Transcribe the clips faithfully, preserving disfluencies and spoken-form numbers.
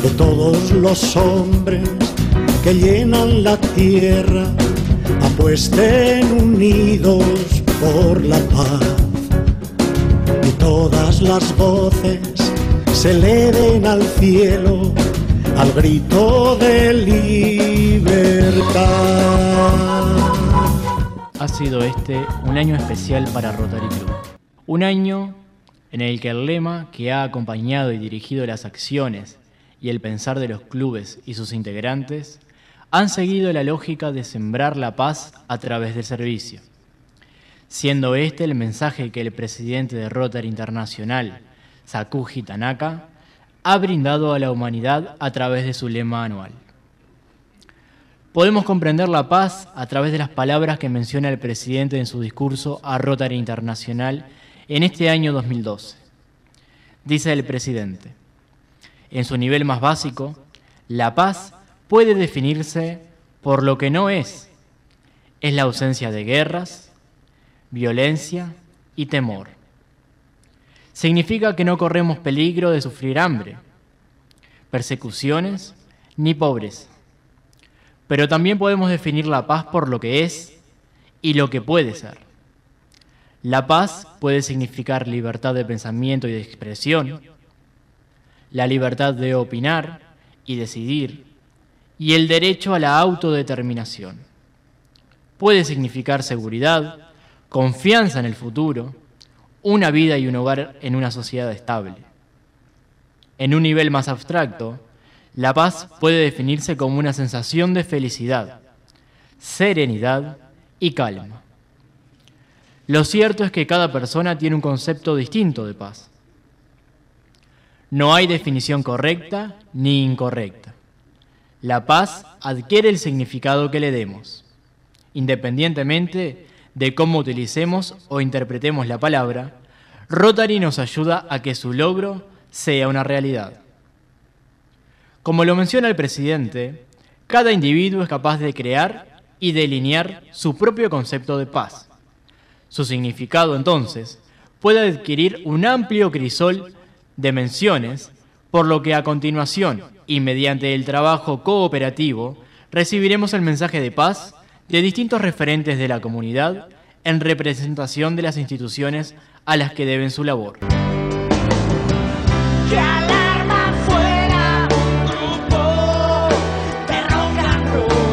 de todos los hombres que llenan la tierra, apuesten unidos por la paz, y todas las voces se eleven al cielo al grito de libertad. Ha sido este un año especial para Rotary Club. Un año en el que el lema que ha acompañado y dirigido las acciones y el pensar de los clubes y sus integrantes han seguido la lógica de sembrar la paz a través del servicio, siendo este el mensaje que el presidente de Rotary Internacional, Sakuji Tanaka, ha brindado a la humanidad a través de su lema anual. Podemos comprender la paz a través de las palabras que menciona el presidente en su discurso a Rotary Internacional en este año dos mil doce. Dice el presidente: en su nivel más básico, la paz puede definirse por lo que no es. Es la ausencia de guerras, violencia y temor. Significa que no corremos peligro de sufrir hambre, persecuciones ni pobreza. Pero también podemos definir la paz por lo que es y lo que puede ser. La paz puede significar libertad de pensamiento y de expresión, la libertad de opinar y decidir, y el derecho a la autodeterminación. Puede significar seguridad, confianza en el futuro, una vida y un hogar en una sociedad estable. En un nivel más abstracto, la paz puede definirse como una sensación de felicidad, serenidad y calma. Lo cierto es que cada persona tiene un concepto distinto de paz. No hay definición correcta ni incorrecta. La paz adquiere el significado que le demos, independientemente de cómo utilicemos o interpretemos la palabra. Rotary nos ayuda a que su logro sea una realidad. Como lo menciona el presidente, cada individuo es capaz de crear y delinear su propio concepto de paz. Su significado, entonces, puede adquirir un amplio crisol de menciones, por lo que a continuación, y mediante el trabajo cooperativo, recibiremos el mensaje de paz de distintos referentes de la comunidad en representación de las instituciones a las que deben su labor. ¡Qué alarma fuera! Un grupo de rock and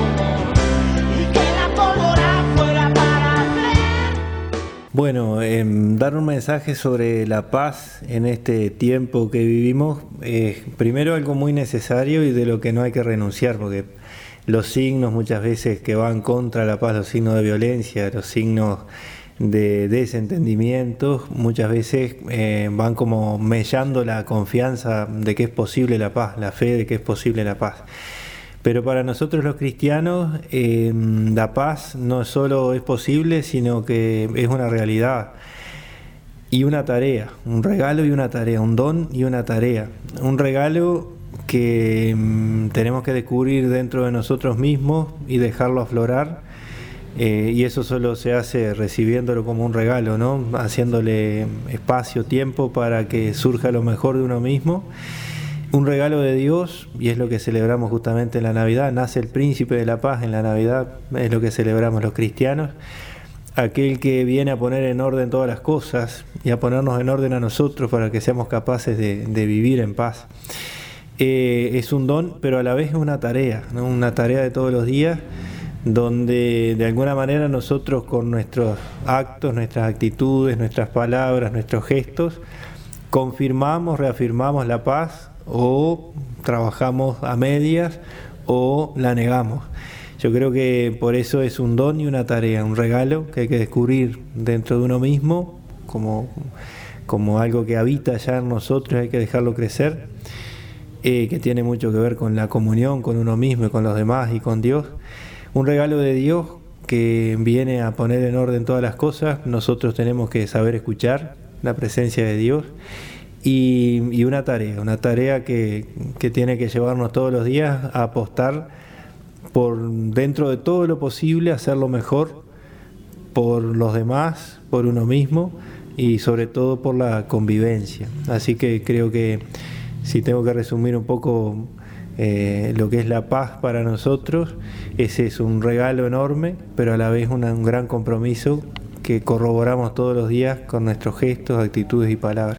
roll y que la pólvora fuera para ver. Bueno, eh, dar un mensaje sobre la paz en este tiempo que vivimos es primero algo muy necesario y de lo que no hay que renunciar, porque los signos muchas veces que van contra la paz, los signos de violencia, los signos de desentendimientos, muchas veces eh, van como mellando la confianza de que es posible la paz, la fe de que es posible la paz. Pero para nosotros los cristianos eh, la paz no solo es posible, sino que es una realidad y una tarea, un regalo y una tarea, un don y una tarea. Un regalo que mm, tenemos que descubrir dentro de nosotros mismos y dejarlo aflorar, eh, y eso solo se hace recibiéndolo como un regalo, ¿no? Haciéndole espacio, tiempo para que surja lo mejor de uno mismo. Un regalo de Dios, y es lo que celebramos justamente en la Navidad. Nace el príncipe de la paz en la Navidad, es lo que celebramos los cristianos, aquel que viene a poner en orden todas las cosas y a ponernos en orden a nosotros para que seamos capaces de, de vivir en paz. Eh, es un don, pero a la vez es una tarea, ¿no? Una tarea de todos los días, donde de alguna manera nosotros con nuestros actos, nuestras actitudes, nuestras palabras, nuestros gestos, confirmamos, reafirmamos la paz, o trabajamos a medias o la negamos. Yo creo que por eso es un don y una tarea, un regalo que hay que descubrir dentro de uno mismo como, como algo que habita ya en nosotros, hay que dejarlo crecer, eh, que tiene mucho que ver con la comunión con uno mismo y con los demás y con Dios. Un regalo de Dios que viene a poner en orden todas las cosas. Nosotros tenemos que saber escuchar la presencia de Dios. Y, y una tarea, una tarea que, que tiene que llevarnos todos los días a apostar por, dentro de todo lo posible, hacerlo mejor por los demás, por uno mismo y sobre todo por la convivencia. Así que creo que si tengo que resumir un poco eh, lo que es la paz para nosotros. Ese es un regalo enorme, pero a la vez una, un gran compromiso que corroboramos todos los días con nuestros gestos, actitudes y palabras.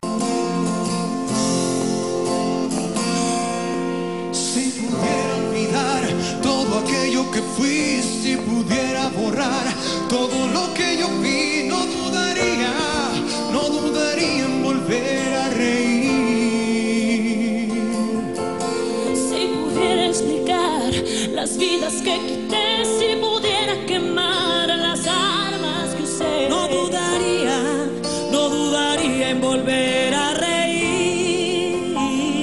Si pudiera olvidar todo aquello que fui, si pudiera borrar todo lo que yo vi, no dudaría, no dudaría en volver a reír. Si pudiera explicar las vidas que quité, si pudiera quemar las armas que usé, no dudaría, no dudaría en volver a reír.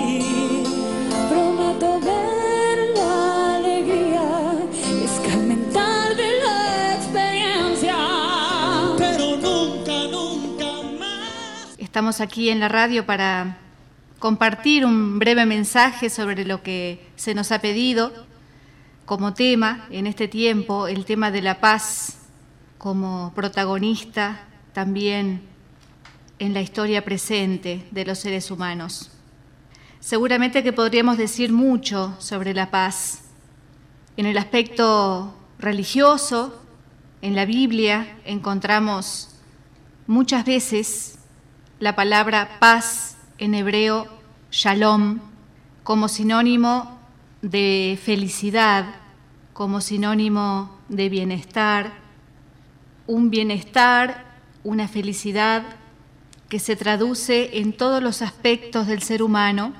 prometo ver la alegría, escarmentar de la experiencia. Pero nunca, nunca más. Estamos aquí en la radio para compartir un breve mensaje sobre lo que se nos ha pedido como tema en este tiempo, el tema de la paz como protagonista también en la historia presente de los seres humanos. Seguramente que podríamos decir mucho sobre la paz. En el aspecto religioso, en la Biblia, encontramos muchas veces la palabra paz, en hebreo, shalom, como sinónimo de felicidad, como sinónimo de bienestar, un bienestar, una felicidad que se traduce en todos los aspectos del ser humano,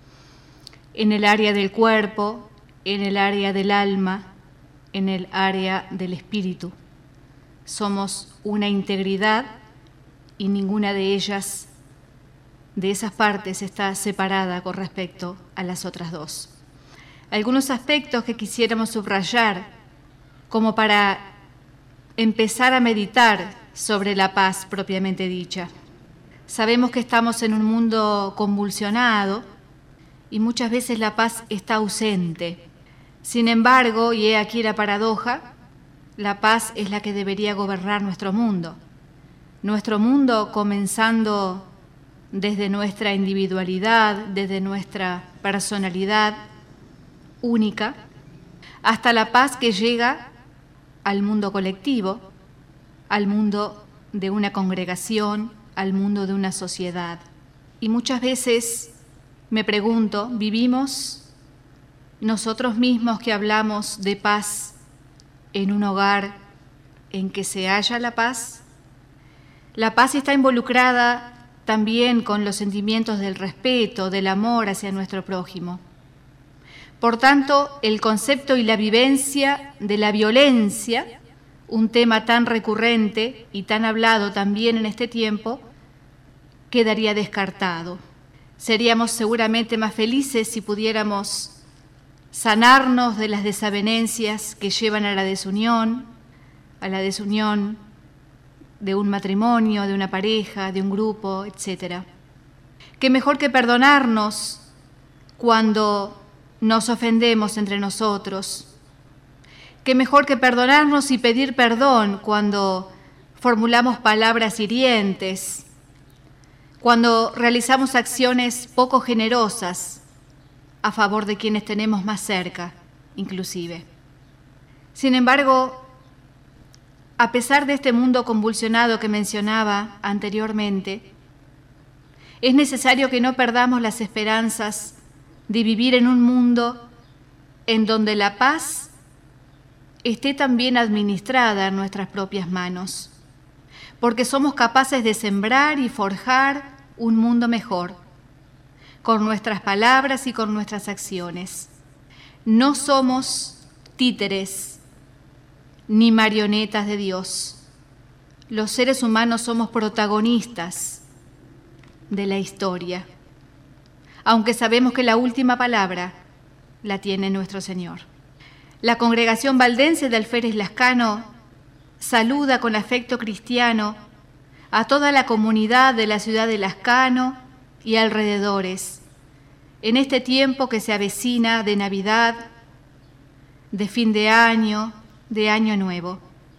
en el área del cuerpo, en el área del alma, en el área del espíritu. Somos una integridad y ninguna de ellas, de esas partes, está separada con respecto a las otras dos. Algunos aspectos que quisiéramos subrayar como para empezar a meditar sobre la paz propiamente dicha. Sabemos que estamos en un mundo convulsionado y muchas veces la paz está ausente. Sin embargo, y he aquí la paradoja, la paz es la que debería gobernar nuestro mundo. Nuestro mundo comenzando desde nuestra individualidad, desde nuestra personalidad única, hasta la paz que llega al mundo colectivo, al mundo de una congregación, al mundo de una sociedad. Y muchas veces me pregunto, ¿vivimos nosotros mismos que hablamos de paz en un hogar en que se halla la paz? La paz está involucrada también con los sentimientos del respeto, del amor hacia nuestro prójimo. Por tanto, el concepto y la vivencia de la violencia, un tema tan recurrente y tan hablado también en este tiempo, quedaría descartado. Seríamos seguramente más felices si pudiéramos sanarnos de las desavenencias que llevan a la desunión, a la desunión de un matrimonio, de una pareja, de un grupo, etcétera. Qué mejor que perdonarnos cuando nos ofendemos entre nosotros. Qué mejor que perdonarnos y pedir perdón cuando formulamos palabras hirientes, cuando realizamos acciones poco generosas a favor de quienes tenemos más cerca, inclusive. Sin embargo, a pesar de este mundo convulsionado que mencionaba anteriormente, es necesario que no perdamos las esperanzas de vivir en un mundo en donde la paz esté también administrada en nuestras propias manos, porque somos capaces de sembrar y forjar un mundo mejor, con nuestras palabras y con nuestras acciones. No somos títeres ni marionetas de Dios. Los seres humanos somos protagonistas de la historia, aunque sabemos que la última palabra la tiene nuestro Señor. La Congregación Valdense de Alférez Lascano saluda con afecto cristiano a toda la comunidad de la ciudad de Lascano y alrededores, en este tiempo que se avecina de Navidad, de fin de año, de Año Nuevo.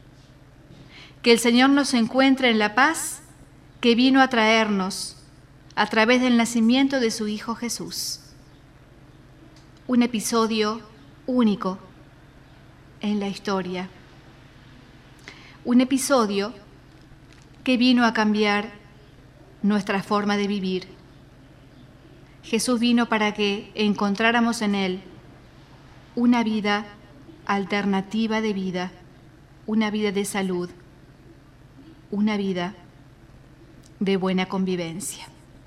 Que el Señor nos encuentre en la paz que vino a traernos a través del nacimiento de su Hijo Jesús. un episodio único en la historia. Un episodio que vino a cambiar nuestra forma de vivir. Jesús vino para que encontráramos en Él una vida alternativa de vida, una vida de salud, una vida de buena convivencia.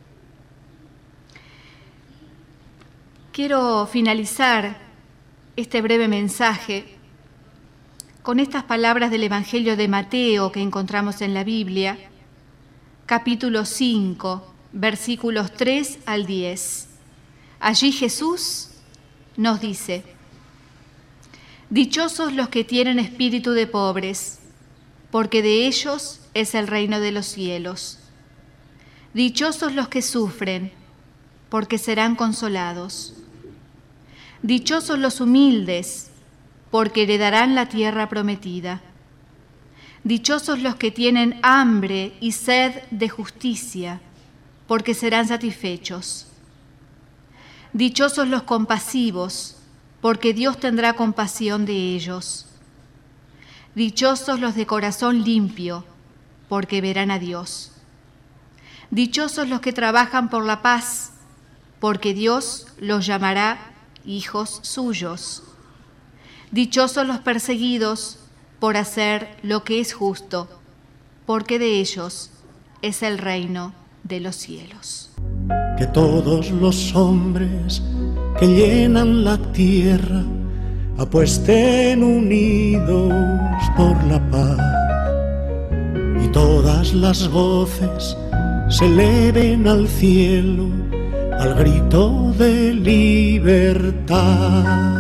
Quiero finalizar este breve mensaje con estas palabras del Evangelio de Mateo que encontramos en la Biblia, capítulo cinco, versículos tres al diez. Allí Jesús nos dice: dichosos los que tienen espíritu de pobres, porque de ellos es el reino de los cielos. Dichosos los que sufren, porque serán consolados. Dichosos los humildes, porque heredarán la tierra prometida. Dichosos los que tienen hambre y sed de justicia, porque serán satisfechos. Dichosos los compasivos, porque Dios tendrá compasión de ellos. Dichosos los de corazón limpio, porque verán a Dios. Dichosos los que trabajan por la paz, porque Dios los llamará hijos suyos. Dichosos los perseguidos por hacer lo que es justo, porque de ellos es el reino de los cielos. Que todos los hombres que llenan la tierra apuesten unidos por la paz, y todas las voces se eleven al cielo al grito de libertad.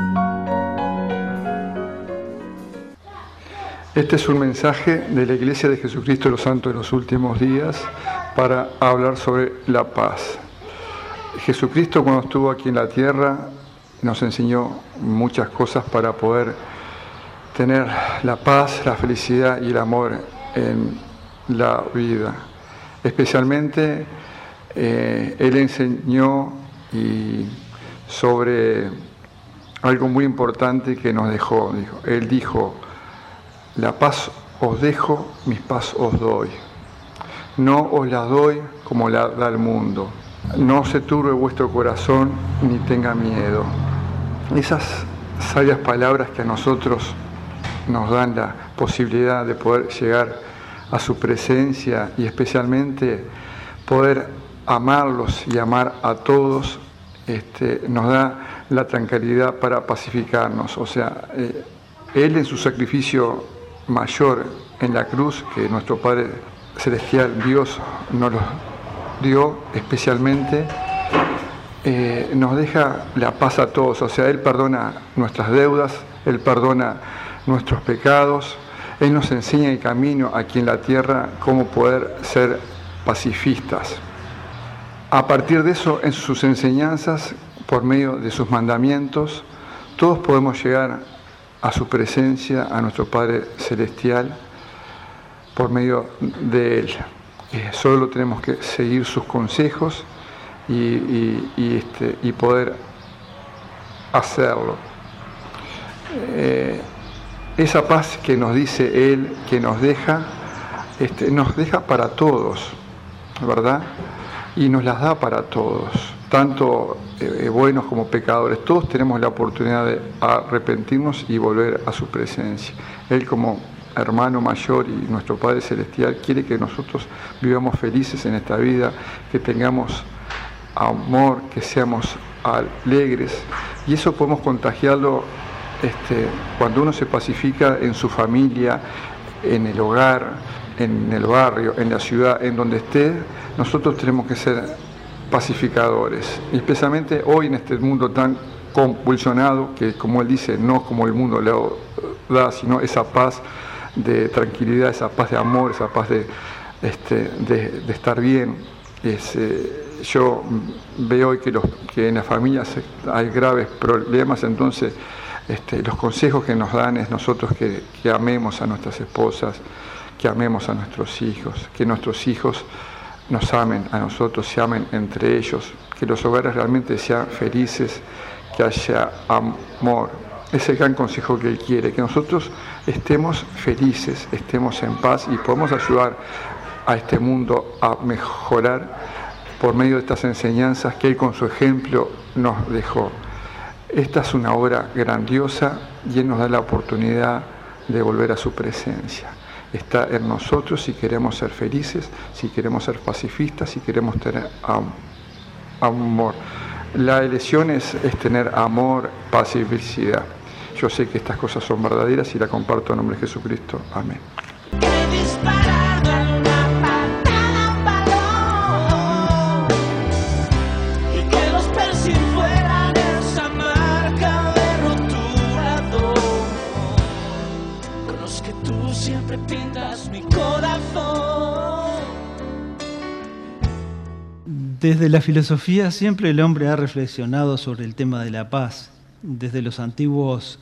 Este es un mensaje de la Iglesia de Jesucristo de los Santos de los Últimos Días para hablar sobre la paz. Jesucristo, cuando estuvo aquí en la tierra, nos enseñó muchas cosas para poder tener la paz, la felicidad y el amor en la vida. Especialmente, eh, Él enseñó y sobre algo muy importante que nos dejó. Dijo, Él dijo: la paz os dejo, mi paz os doy. No os la doy como la da el mundo. No se turbe vuestro corazón ni tenga miedo. Esas sabias palabras que a nosotros nos dan la posibilidad de poder llegar a su presencia y especialmente poder amarlos y amar a todos, este, nos da la tranquilidad para pacificarnos. O sea, eh, Él en su sacrificio mayor en la cruz, que nuestro Padre Celestial, Dios, nos lo dio especialmente, eh, nos deja la paz a todos. O sea, Él perdona nuestras deudas, Él perdona nuestros pecados, Él nos enseña el camino aquí en la tierra, cómo poder ser pacifistas. A partir de eso, en sus enseñanzas, por medio de sus mandamientos, todos podemos llegar a su presencia, a nuestro Padre Celestial, por medio de Él. Eh, solo tenemos que seguir sus consejos y, y, y, este, y poder hacerlo. Eh, esa paz que nos dice Él, que nos deja, este, nos deja para todos, ¿verdad? Y nos las da para todos, tanto eh, buenos como pecadores. Todos tenemos la oportunidad de arrepentirnos y volver a su presencia. Él, como hermano mayor y nuestro Padre Celestial, quiere que nosotros vivamos felices en esta vida, que tengamos amor, que seamos alegres, y eso podemos contagiarlo este, cuando uno se pacifica en su familia, en el hogar, en el barrio, en la ciudad, en donde esté. Nosotros tenemos que ser pacificadores, y especialmente hoy en este mundo tan convulsionado, que, como él dice, no como el mundo le da, sino esa paz de tranquilidad, esa paz de amor, esa paz de, este, de, de estar bien. Es, eh, yo veo hoy que, los, que en las familias hay graves problemas, entonces este, los consejos que nos dan es nosotros que, que amemos a nuestras esposas, que amemos a nuestros hijos, que nuestros hijos nos amen a nosotros, se amen entre ellos, que los hogares realmente sean felices, que haya amor. Es el gran consejo que Él quiere, que nosotros estemos felices, estemos en paz y podamos ayudar a este mundo a mejorar por medio de estas enseñanzas que Él con su ejemplo nos dejó. Esta es una obra grandiosa y Él nos da la oportunidad de volver a su presencia. Está en nosotros si queremos ser felices, si queremos ser pacifistas, si queremos tener am- amor. La elección es, es tener amor, paz y felicidad. Yo sé que estas cosas son verdaderas y la comparto en nombre de Jesucristo. Amén. Que disparar de una patada balón y que los Percy fueran esa marca de rotulador con los que tú siempre pintas mi corazón. Desde la filosofía siempre el hombre ha reflexionado sobre el tema de la paz, desde los antiguos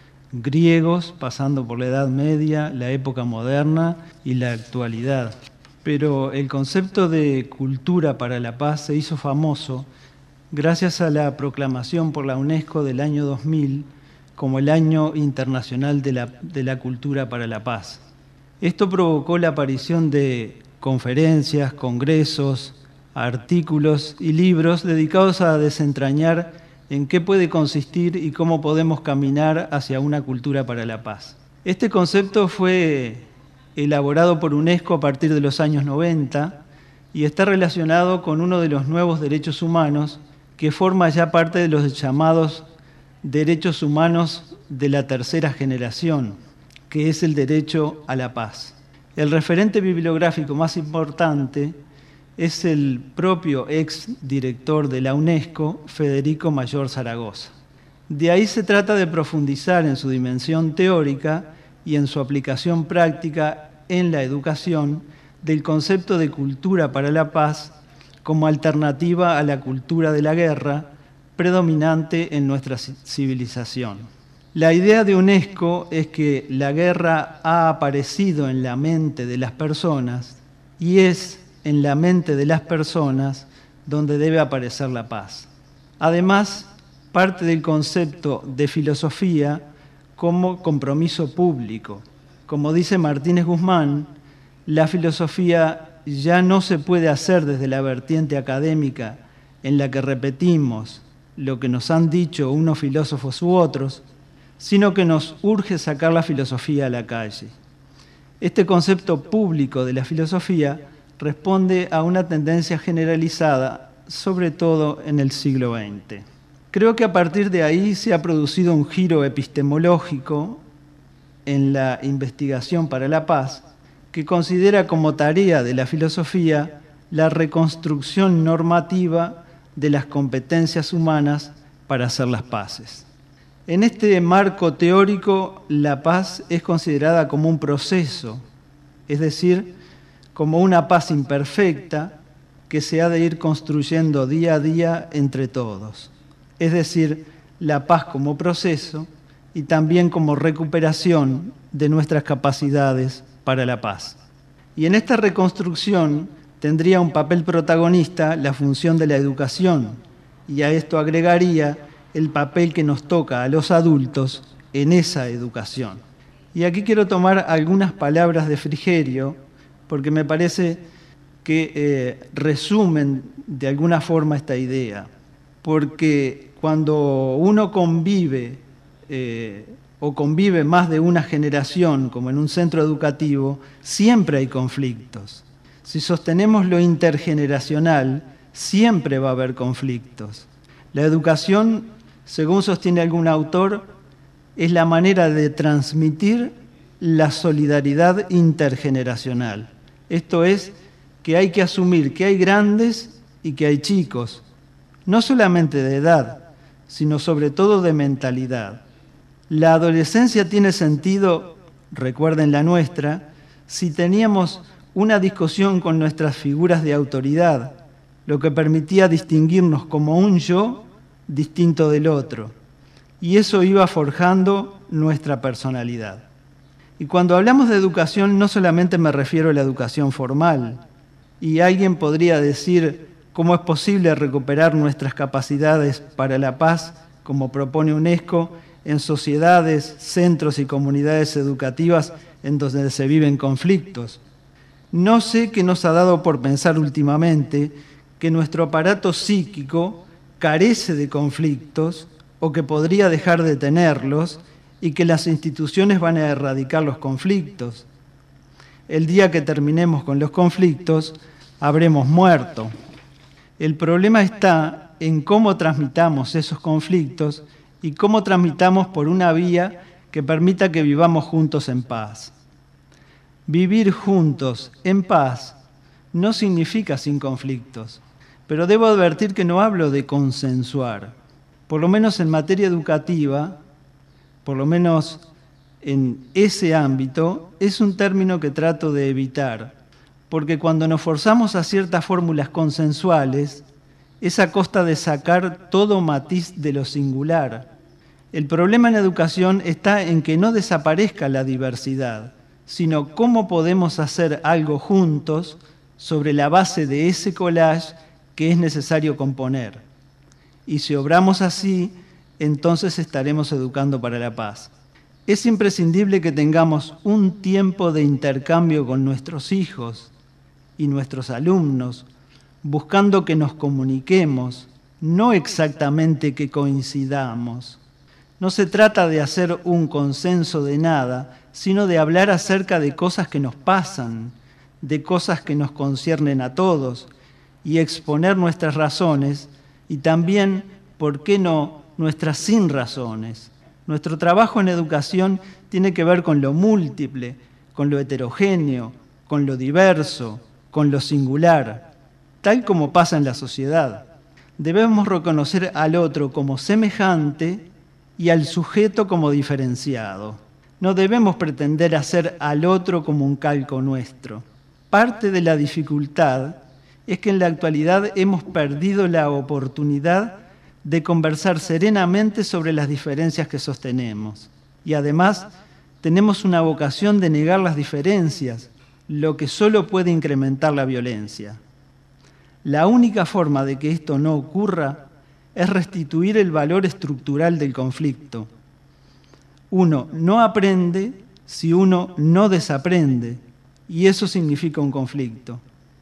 griegos, pasando por la Edad Media, la época moderna y la actualidad. Pero el concepto de cultura para la paz se hizo famoso gracias a la proclamación por la UNESCO del año dos mil como el Año Internacional de la, de la Cultura para la Paz. Esto provocó la aparición de conferencias, congresos, artículos y libros dedicados a desentrañar en qué puede consistir y cómo podemos caminar hacia una cultura para la paz. Este concepto fue elaborado por UNESCO a partir de los años noventa y está relacionado con uno de los nuevos derechos humanos que forma ya parte de los llamados derechos humanos de la tercera generación, que es el derecho a la paz. El referente bibliográfico más importante es el propio ex director de la UNESCO, Federico Mayor Zaragoza. De ahí se trata de profundizar en su dimensión teórica y en su aplicación práctica en la educación del concepto de cultura para la paz como alternativa a la cultura de la guerra predominante en nuestra civilización. La idea de UNESCO es que la guerra ha aparecido en la mente de las personas y es en la mente de las personas donde debe aparecer la paz. Además, parte del concepto de filosofía como compromiso público. Como dice Martínez Guzmán, la filosofía ya no se puede hacer desde la vertiente académica en la que repetimos lo que nos han dicho unos filósofos u otros, sino que nos urge sacar la filosofía a la calle. Este concepto público de la filosofía responde a una tendencia generalizada, sobre todo en el siglo veinte. Creo que a partir de ahí se ha producido un giro epistemológico en la investigación para la paz, que considera como tarea de la filosofía la reconstrucción normativa de las competencias humanas para hacer las paces. En este marco teórico, la paz es considerada como un proceso, es decir, como una paz imperfecta que se ha de ir construyendo día a día entre todos. Es decir, la paz como proceso y también como recuperación de nuestras capacidades para la paz. Y en esta reconstrucción tendría un papel protagonista la función de la educación, y a esto agregaría el papel que nos toca a los adultos en esa educación. Y aquí quiero tomar algunas palabras de Frigerio, porque me parece que eh, resumen de alguna forma esta idea. Porque cuando uno convive eh, o convive más de una generación, como en un centro educativo, siempre hay conflictos. Si sostenemos lo intergeneracional, siempre va a haber conflictos. La educación, según sostiene algún autor, es la manera de transmitir la solidaridad intergeneracional. Esto es, que hay que asumir que hay grandes y que hay chicos, no solamente de edad, sino sobre todo de mentalidad. La adolescencia tiene sentido, recuerden la nuestra, si teníamos una discusión con nuestras figuras de autoridad, lo que permitía distinguirnos como un yo distinto del otro, y eso iba forjando nuestra personalidad. Y cuando hablamos de educación, no solamente me refiero a la educación formal, y alguien podría decir cómo es posible recuperar nuestras capacidades para la paz como propone UNESCO, en sociedades, centros y comunidades educativas en donde se viven conflictos. No sé qué nos ha dado por pensar últimamente que nuestro aparato psíquico carece de conflictos o que podría dejar de tenerlos y que las instituciones van a erradicar los conflictos. El día que terminemos con los conflictos, habremos muerto. El problema está en cómo transmitamos esos conflictos y cómo transmitamos por una vía que permita que vivamos juntos en paz. Vivir juntos en paz no significa sin conflictos, pero debo advertir que no hablo de consensuar. Por lo menos en materia educativa, por lo menos en ese ámbito, es un término que trato de evitar, porque cuando nos forzamos a ciertas fórmulas consensuales, es a costa de sacar todo matiz de lo singular. El problema en educación está en que no desaparezca la diversidad, sino cómo podemos hacer algo juntos sobre la base de ese collage que es necesario componer. Y si obramos así, entonces estaremos educando para la paz. Es imprescindible que tengamos un tiempo de intercambio con nuestros hijos y nuestros alumnos, buscando que nos comuniquemos, no exactamente que coincidamos. No se trata de hacer un consenso de nada, sino de hablar acerca de cosas que nos pasan, de cosas que nos conciernen a todos, y exponer nuestras razones y también, ¿por qué no?, nuestras sin razones. Nuestro trabajo en educación tiene que ver con lo múltiple, con lo heterogéneo, con lo diverso, con lo singular, tal como pasa en la sociedad. Debemos reconocer al otro como semejante y al sujeto como diferenciado. No debemos pretender hacer al otro como un calco nuestro. Parte de la dificultad es que en la actualidad hemos perdido la oportunidad de conversar serenamente sobre las diferencias que sostenemos. Y además, tenemos una vocación de negar las diferencias, lo que solo puede incrementar la violencia. La única forma de que esto no ocurra es restituir el valor estructural del conflicto. Uno no aprende si uno no desaprende, y eso significa un conflicto.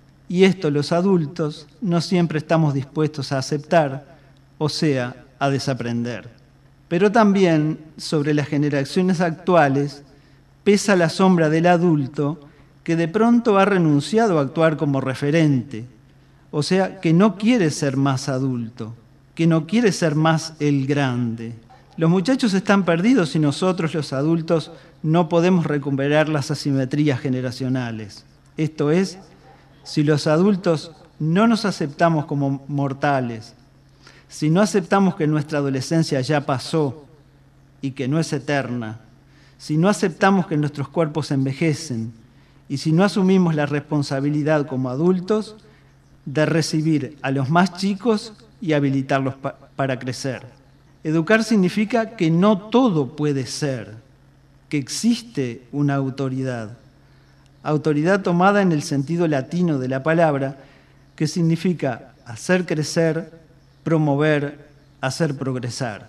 Y esto los adultos no siempre estamos dispuestos a aceptar, o sea, a desaprender. Pero también sobre las generaciones actuales pesa la sombra del adulto que de pronto ha renunciado a actuar como referente, o sea, que no quiere ser más adulto, que no quiere ser más el grande. Los muchachos están perdidos y nosotros, los adultos, no podemos recuperar las asimetrías generacionales. Esto es, si los adultos no nos aceptamos como mortales, si no aceptamos que nuestra adolescencia ya pasó y que no es eterna, si no aceptamos que nuestros cuerpos envejecen y si no asumimos la responsabilidad como adultos de recibir a los más chicos y habilitarlos pa- para crecer. Educar significa que no todo puede ser, que existe una autoridad. Autoridad tomada en el sentido latino de la palabra, que significa hacer crecer, promover, hacer progresar.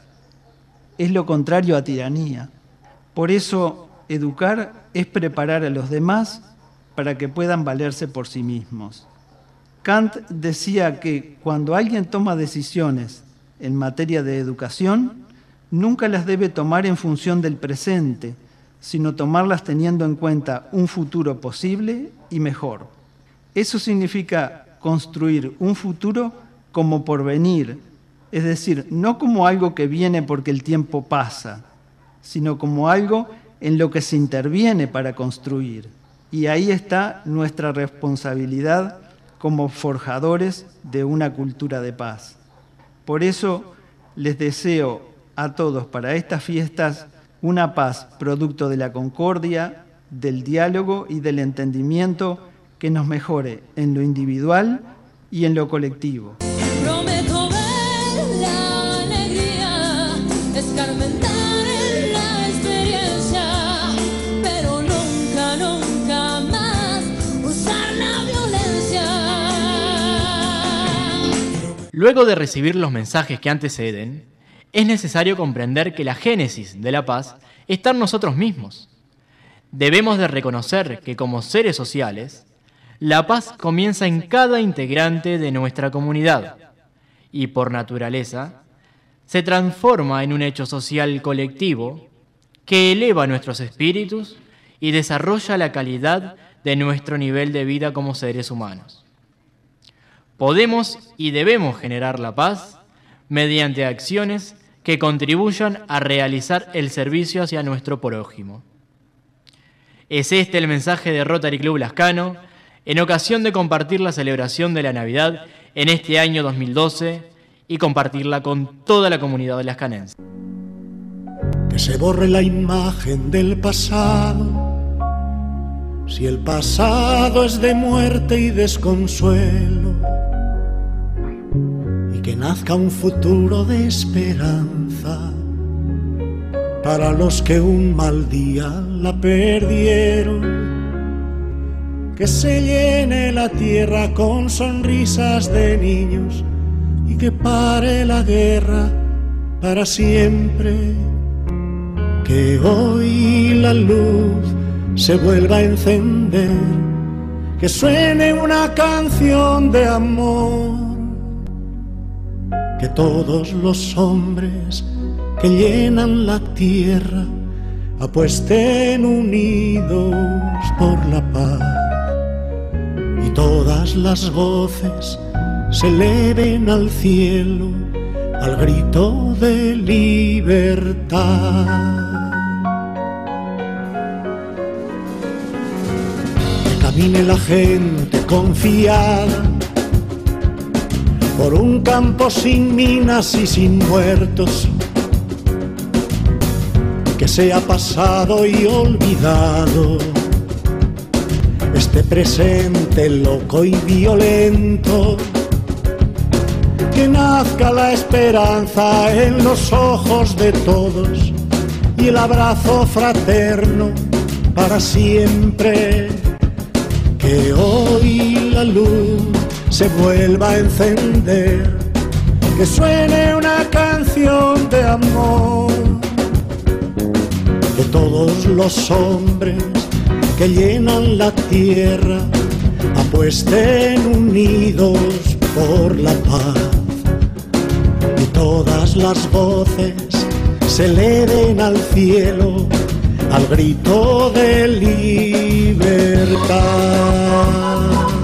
Es lo contrario a tiranía. Por eso, educar es preparar a los demás para que puedan valerse por sí mismos. Kant decía que cuando alguien toma decisiones en materia de educación, nunca las debe tomar en función del presente, sino tomarlas teniendo en cuenta un futuro posible y mejor. Eso significa construir un futuro como porvenir, es decir, no como algo que viene porque el tiempo pasa, sino como algo en lo que se interviene para construir. Y ahí está nuestra responsabilidad como forjadores de una cultura de paz. Por eso les deseo a todos para estas fiestas una paz producto de la concordia, del diálogo y del entendimiento que nos mejore en lo individual y en lo colectivo. Prometo ver la alegría, escarmentar en la experiencia, pero nunca, nunca más usar la violencia. Luego de recibir los mensajes que anteceden, es necesario comprender que la génesis de la paz está en nosotros mismos. Debemos de reconocer que como seres sociales, la paz comienza en cada integrante de nuestra comunidad y por naturaleza se transforma en un hecho social colectivo que eleva nuestros espíritus y desarrolla la calidad de nuestro nivel de vida como seres humanos. Podemos y debemos generar la paz mediante acciones que contribuyan a realizar el servicio hacia nuestro prójimo. Es este el mensaje de Rotary Club Lascano en ocasión de compartir la celebración de la Navidad en este año dos mil doce y compartirla con toda la comunidad lascanense. Que se borre la imagen del pasado, si el pasado es de muerte y desconsuelo, y que nazca un futuro de esperanza para los que un mal día la perdieron. Que se llene la tierra con sonrisas de niños y que pare la guerra para siempre. Que hoy la luz se vuelva a encender, que suene una canción de amor. Que todos los hombres que llenan la tierra apuesten unidos por la paz. Y todas las voces se eleven al cielo al grito de libertad. Que camine la gente confiada por un campo sin minas y sin muertos, que sea pasado y olvidado este presente loco y violento. Que nazca la esperanza en los ojos de todos y el abrazo fraterno para siempre. Que hoy la luz se vuelva a encender, que suene una canción de amor. Que todos los hombres que llenan la tierra apuesten unidos por la paz. Y todas las voces se eleven al cielo al grito de libertad.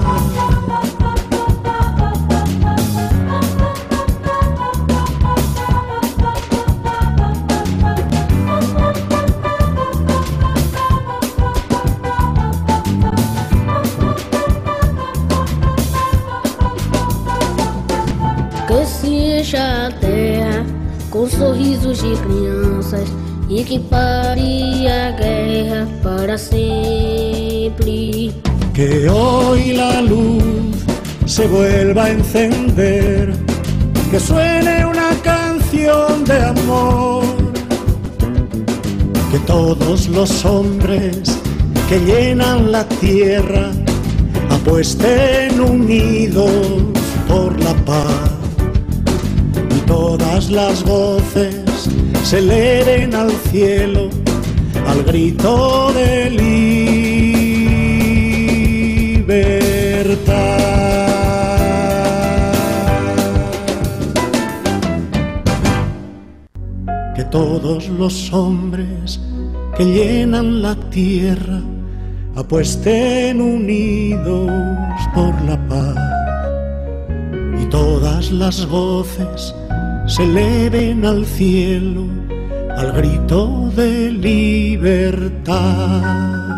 Que seja a terra com sorrisos de crianças e que pare a guerra para sempre. Que hoy la luz se vuelva a encender, que suene una canción de amor. Que todos los hombres que llenan la tierra apuesten unidos por la paz. Y todas las voces se eleven al cielo al grito de libertad. Que todos los hombres que llenan la tierra apuesten unidos por la paz. Y todas las voces se eleven al cielo al grito de libertad.